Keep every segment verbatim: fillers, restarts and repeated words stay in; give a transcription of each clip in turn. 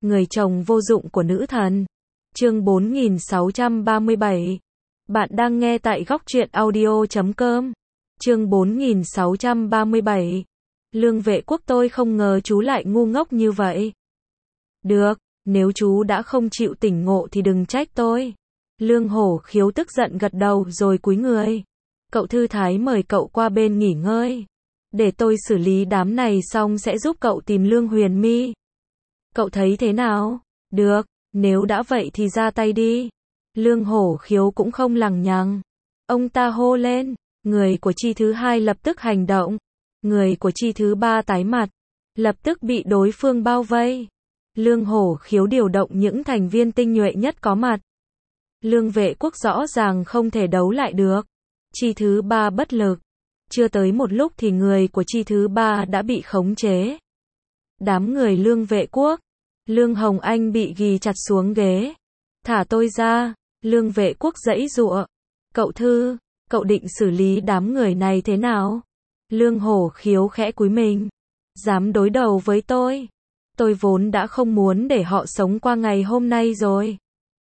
người chồng vô dụng của nữ thần. Chương bốn nghìn sáu trăm ba mươi bảy. Bạn đang nghe tại góc truyện audio chấm com. Chương bốn nghìn sáu trăm ba mươi bảy. Lương Vệ Quốc, tôi không ngờ chú lại ngu ngốc như vậy. Được, nếu chú đã không chịu tỉnh ngộ thì đừng trách tôi. Lương Hổ Khiếu tức giận gật đầu rồi cúi người. Cậu Thư Thái mời cậu qua bên nghỉ ngơi. Để tôi xử lý đám này xong sẽ giúp cậu tìm Lương Huyền My. Cậu thấy thế nào? Được, nếu đã vậy thì ra tay đi. Lương Hổ Khiếu cũng không lằng nhằng. Ông ta hô lên, người của chi thứ hai lập tức hành động. Người của chi thứ ba tái mặt, lập tức bị đối phương bao vây. Lương Hổ Khiếu điều động những thành viên tinh nhuệ nhất có mặt. Lương Vệ Quốc rõ ràng không thể đấu lại được. Chi thứ ba bất lực. Chưa tới một lúc thì người của chi thứ ba đã bị khống chế. Đám người Lương Vệ Quốc. Lương Hồng Anh bị ghì chặt xuống ghế. Thả tôi ra. Lương Vệ Quốc giãy giụa. Cậu Thư, cậu định xử lý đám người này thế nào? Lương Hổ Khiếu khẽ cúi mình. Dám đối đầu với tôi? Tôi vốn đã không muốn để họ sống qua ngày hôm nay rồi.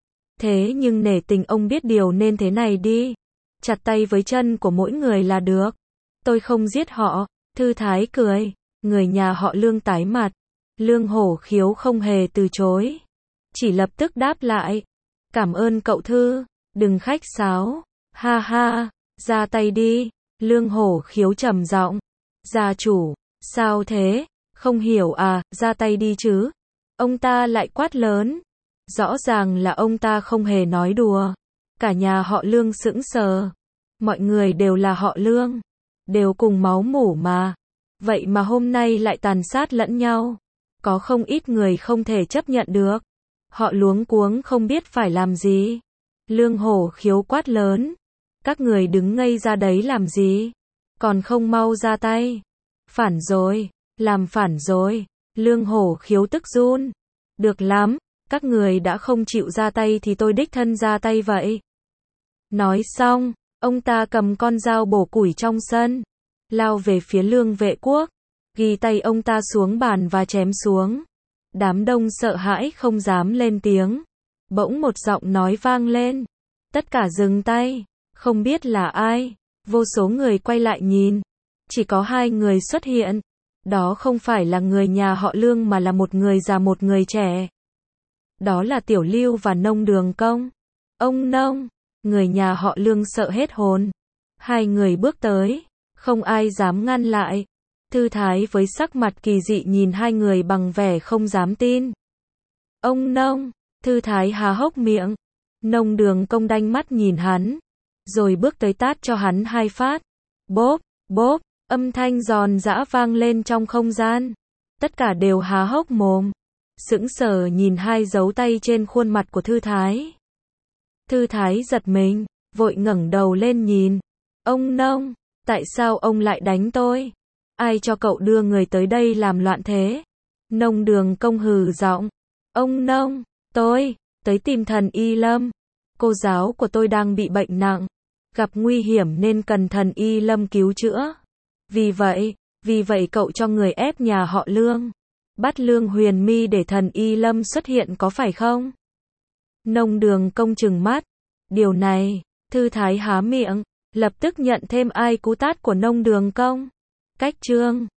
Thế nhưng nể tình ông biết điều nên thế này đi. Chặt tay với chân của mỗi người là được. Tôi không giết họ. Thư Thái cười. Người nhà họ Lương tái mặt. Lương Hổ Khiếu không hề từ chối. Chỉ lập tức đáp lại. Cảm ơn cậu Thư. Đừng khách sáo. Ha ha. Ra tay đi. Lương Hổ Khiếu trầm giọng. Gia chủ. Sao thế? Không hiểu à? Ra tay đi chứ. Ông ta lại quát lớn. Rõ ràng là ông ta không hề nói đùa. Cả nhà họ Lương sững sờ. Mọi người đều là họ Lương. Đều cùng máu mủ mà. Vậy mà hôm nay lại tàn sát lẫn nhau. Có không ít người không thể chấp nhận được. Họ luống cuống không biết phải làm gì. Lương Hổ Khiếu quát lớn. Các người đứng ngây ra đấy làm gì? Còn không mau ra tay. Phản rồi. Làm phản rồi. Lương Hổ Khiếu tức run. Được lắm. Các người đã không chịu ra tay thì tôi đích thân ra tay vậy. Nói xong, ông ta cầm con dao bổ củi trong sân. Lao về phía Lương Vệ Quốc. Ghi tay ông ta xuống bàn và chém xuống. Đám đông sợ hãi không dám lên tiếng. Bỗng một giọng nói vang lên. Tất cả dừng tay. Không biết là ai. Vô số người quay lại nhìn. Chỉ có hai người xuất hiện. Đó không phải là người nhà họ Lương mà là một người già một người trẻ. Đó là Tiểu Lưu và Nông Đường Công. Ông Nông. Người nhà họ Lương sợ hết hồn. Hai người bước tới. Không ai dám ngăn lại. Thư Thái với sắc mặt kỳ dị nhìn hai người bằng vẻ không dám tin. Ông Nông. Thư Thái há hốc miệng. Nông Đường Công đanh mắt nhìn hắn. Rồi bước tới tát cho hắn hai phát. Bốp, bốp, âm thanh giòn giã vang lên trong không gian. Tất cả đều há hốc mồm. Sững sờ nhìn hai dấu tay trên khuôn mặt của Thư Thái. Thư Thái giật mình, vội ngẩng đầu lên nhìn. Ông Nông, tại sao ông lại đánh tôi? Ai cho cậu đưa người tới đây làm loạn thế? Nông Đường Công hừ giọng. Ông Nông, tôi, tới tìm thần Y Lâm. Cô giáo của tôi đang bị bệnh nặng. Gặp nguy hiểm nên cần thần Y Lâm cứu chữa. Vì vậy, vì vậy cậu cho người ép nhà họ Lương. Bắt Lương Huyền My để thần Y Lâm xuất hiện có phải không? Nông Đường Công trừng mắt. Điều này, Thư Thái há miệng, lập tức nhận thêm ai cú tát của Nông Đường Công. Cách chương